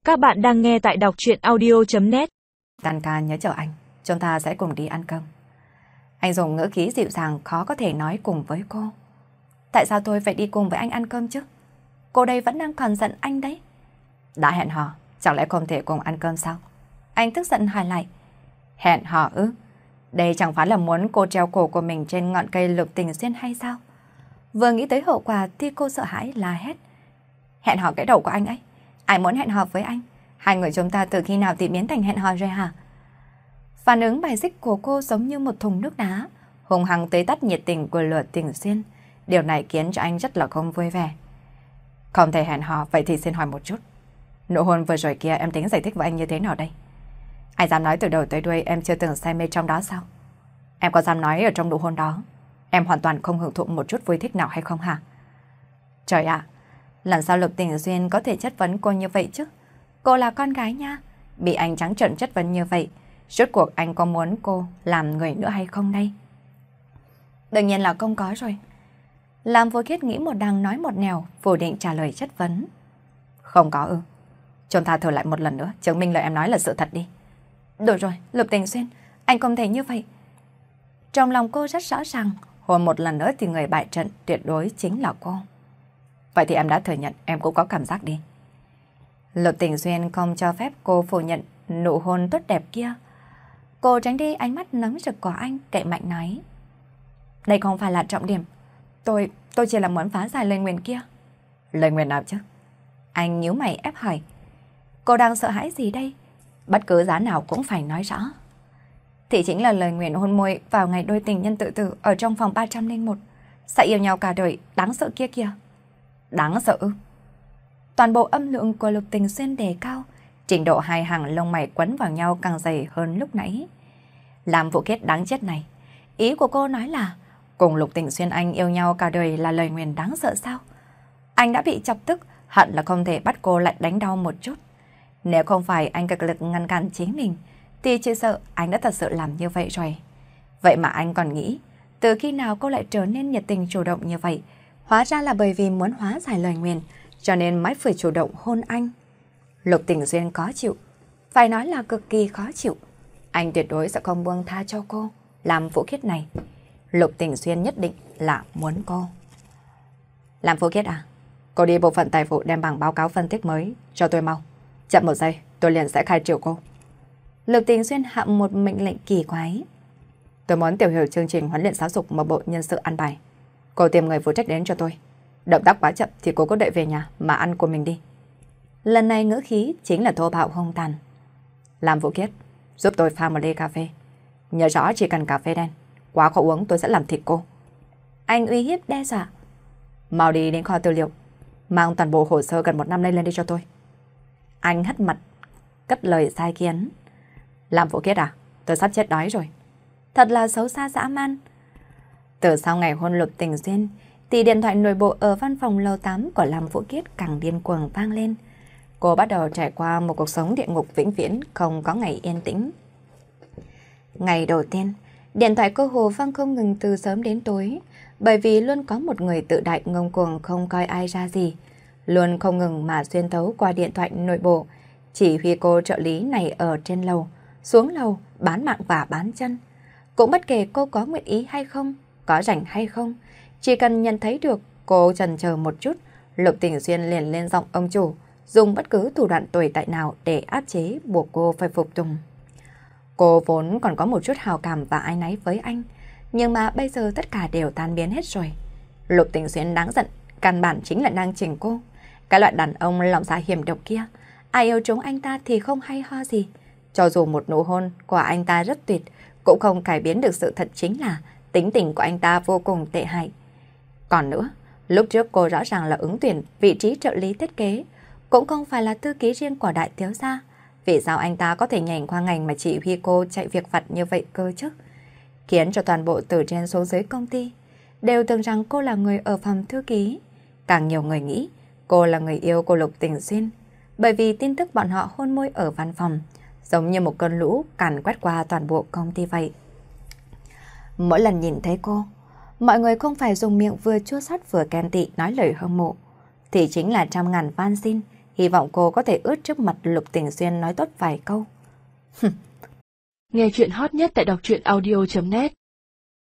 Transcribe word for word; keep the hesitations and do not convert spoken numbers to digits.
Các bạn đang nghe tại đọc truyện audio chấm net. Tan ca nhớ chờ anh, chúng ta sẽ cùng đi ăn cơm. Anh dùng ngữ khí dịu dàng khó có thể nói cùng với cô. Tại sao tôi phải đi cùng với anh ăn cơm chứ? Cô đây vẫn đang còn giận anh đấy. Đã hẹn hò, chẳng lẽ không thể cùng ăn cơm sao? Anh tức giận hỏi lại. Hẹn hò ư? Đây chẳng phải là muốn cô treo cổ của mình trên ngọn cây Lục Tình Xuyên hay sao? Vừa nghĩ tới hậu quả thì cô sợ hãi la hét. Hẹn hò cái đầu của anh ấy. Ai muốn hẹn hò với anh? Hai người chúng ta từ khi nào thì biến thành hẹn hò rồi hả? Phản ứng bài xích của cô giống như một thùng nước đá, hùng hăng tưới tắt nhiệt tình của Lục Tình Xuyên. Điều này khiến cho anh rất là không vui vẻ. Không thể hẹn hò, vậy thì xin hỏi một chút. Nụ hôn vừa rồi kia em tính giải thích với anh như thế nào đây? Anh dám nói từ đầu tới đuôi em chưa từng say mê trong đó sao? Em có dám nói ở trong nụ hôn đó em hoàn toàn không hưởng thụ một chút vui thích nào hay không hả? Trời ạ, lần sau Lục Tình Xuyên có thể chất vấn cô như vậy chứ? Cô là con gái nha, bị anh trắng trợn chất vấn như vậy, rốt cuộc anh có muốn cô làm người nữa hay không đây? Đương nhiên là không có rồi. Làm Vô Khiết nghĩ một đằng nói một nẻo, phủ định trả lời chất vấn. Không có ư? Chúng ta thử lại một lần nữa, chứng minh lời em nói là sự thật đi. Được rồi, Lục Tình Xuyên, anh không thể như vậy. Trong lòng cô rất rõ ràng, hôn một lần nữa thì người bại trận tuyệt đối chính là cô. Vậy thì em đã thừa nhận em cũng có cảm giác đi. Lục Tình Xuyên không cho phép cô phủ nhận nụ hôn tốt đẹp kia. Cô tránh đi ánh mắt nóng rực của anh, cậy mạnh nói. Đây không phải là trọng điểm. Tôi, tôi chỉ là muốn phá giải lời nguyền kia. Lời nguyền nào chứ? Anh nhíu mày ép hỏi. Cô đang sợ hãi gì đây? Bất cứ giá nào cũng phải nói rõ. Thì chính là lời nguyền hôn môi vào ngày đôi tình nhân tự tử ở trong phòng ba trăm lẻ một. Sẽ yêu nhau cả đời, đáng sợ kia kìa. Đáng sợ ư? Toàn bộ âm lượng của Lục Tình Xuyên đề cao, trình độ hai hàng lông mày quấn vào nhau càng dày hơn lúc nãy. Làm Vũ Khiết đáng chết này. Ý của cô nói là cùng Lục Tình Xuyên anh yêu nhau cả đời là lời nguyền đáng sợ sao? Anh đã bị chọc tức, hận là không thể bắt cô lại đánh đau một chút. Nếu không phải anh cực lực ngăn cản chính mình, thì chỉ sợ anh đã thật sự làm như vậy rồi. Vậy mà anh còn nghĩ, từ khi nào cô lại trở nên nhiệt tình chủ động như vậy? Hóa ra là bởi vì muốn hóa giải lời nguyền, cho nên mới phải chủ động hôn anh. Lục Tình Xuyên khó chịu, phải nói là cực kỳ khó chịu. Anh tuyệt đối sẽ không buông tha cho cô. Làm Vũ Khiết này, Lục Tình Xuyên nhất định là muốn cô. Làm Vũ Khiết à, cô đi bộ phận tài vụ đem bảng báo cáo phân tích mới cho tôi mau. Chậm một giây, tôi liền sẽ khai trừ cô. Lục Tình Xuyên hạ một mệnh lệnh kỳ quái. Tôi muốn tiểu hiểu chương trình huấn luyện giáo dục mà bộ nhân sự ăn bài. Cô tìm người phụ trách đến cho tôi. Động tác quá chậm thì cô có đợi về nhà mà ăn của mình đi. Lần này ngữ khí chính là thô bạo hung tàn. Làm Vũ Khiết, giúp tôi pha một ly cà phê. Nhớ rõ chỉ cần cà phê đen, quá khó uống tôi sẽ làm thịt cô. Anh uy hiếp đe dọa. Mau đi đến kho tư liệu, mang toàn bộ hồ sơ gần một năm nay lên đi cho tôi. Anh hất mặt, cất lời sai khiến. Làm Vũ Khiết à, tôi sắp chết đói rồi. Thật là xấu xa dã man. Từ sau ngày hôn Lục Tình Xuyên, thì điện thoại nội bộ ở văn phòng lầu tám của Lam Vũ Khiết càng điên cuồng vang lên. Cô bắt đầu trải qua một cuộc sống địa ngục vĩnh viễn, không có ngày yên tĩnh. Ngày đầu tiên, điện thoại cô Hồ vang không ngừng từ sớm đến tối, bởi vì luôn có một người tự đại ngông cuồng không coi ai ra gì, luôn không ngừng mà xuyên thấu qua điện thoại nội bộ, chỉ huy cô trợ lý này ở trên lầu, xuống lầu, bán mạng và bán chân. Cũng bất kể cô có nguyện ý hay không, có rảnh hay không, chỉ cần nhận thấy được cô chần chờ một chút, Lục Tình Xuyên liền lên giọng ông chủ, dùng bất cứ thủ đoạn tồi tệ nào để áp chế buộc cô phải phục tùng. Cô vốn còn có một chút hào cảm và áy náy với anh, nhưng mà bây giờ tất cả đều tan biến hết rồi. Lục Tình Xuyên đáng giận, căn bản chính là đang chỉnh cô. Cái loại đàn ông lòng dạ hiểm độc kia, ai yêu chúng anh ta thì không hay ho gì. Cho dù một nụ hôn của anh ta rất tuyệt, cũng không cải biến được sự thật chính là tính tình của anh ta vô cùng tệ hại. Còn nữa, lúc trước cô rõ ràng là ứng tuyển vị trí trợ lý thiết kế, cũng không phải là thư ký riêng của đại thiếu gia. Vì sao anh ta có thể nhảy qua ngành mà chỉ huy cô chạy việc vặt như vậy cơ chứ? Khiến cho toàn bộ từ trên xuống dưới công ty đều tưởng rằng cô là người ở phòng thư ký. Càng nhiều người nghĩ cô là người yêu của Lục Tình Xuyên, bởi vì tin tức bọn họ hôn môi ở văn phòng giống như một cơn lũ càn quét qua toàn bộ công ty vậy. Mỗi lần nhìn thấy cô, mọi người không phải dùng miệng vừa chua xót vừa ghen tị nói lời hâm mộ, thì chính là trăm ngàn van xin Hy vọng cô có thể ướt trước mặt Lục Tình Xuyên nói tốt vài câu. Nghe chuyện hot nhất tại đọc truyện audio chấm net